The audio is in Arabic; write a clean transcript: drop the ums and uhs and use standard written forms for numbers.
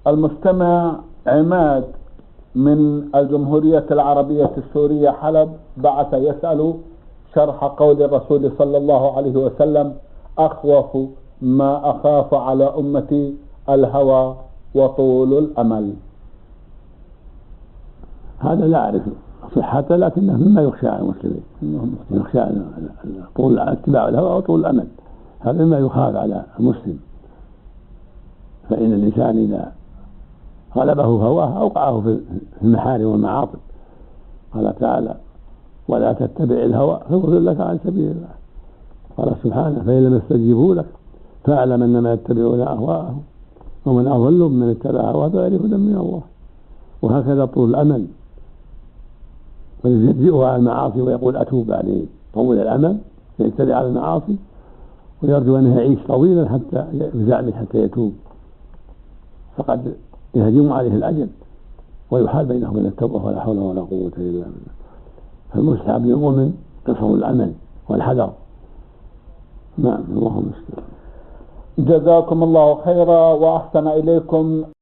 المستمع عماد من الجمهورية العربية السورية حلب بعث يسأل شرح قول الرسول صلى الله عليه وسلم: أخوف ما أخاف على أمتي الهوى وطول الأمل. هذا لا أعرف صحته، لكنه مما يخشى على المسلمين، يخشى طول اتباع الهوى وطول الأمل، هذا مما يخاف على المسلم. فإن الإنسان إذا غلبه هواه أوقعه في المحارم والمعاصي. قال تعالى: ولا تتبع الهوى فيضل لك عن سبيل الله. قال سبحانه: فإن لم يستجيبوا لك فاعلم أنما يتبعون أهواءهم ومن أضل ممن اتبع هواه بغير هدى من الله. وهكذا طول الأمل، ويجزئه على المعاصي ويقول أتوب عليه، طول الأمل يجترئ على المعاصي ويرجو أنه يعيش طويلا حتى بزعمه حتى يتوب، فقد يهجم عليه الأجل ويحال بينه وبين التوبة ولا حول ولا قوة إلا بالله. فالمستحب للمؤمن قصر الأمل والحذر. نعم، اللهم استعان. جزاكم الله خيرا وأحسن إليكم.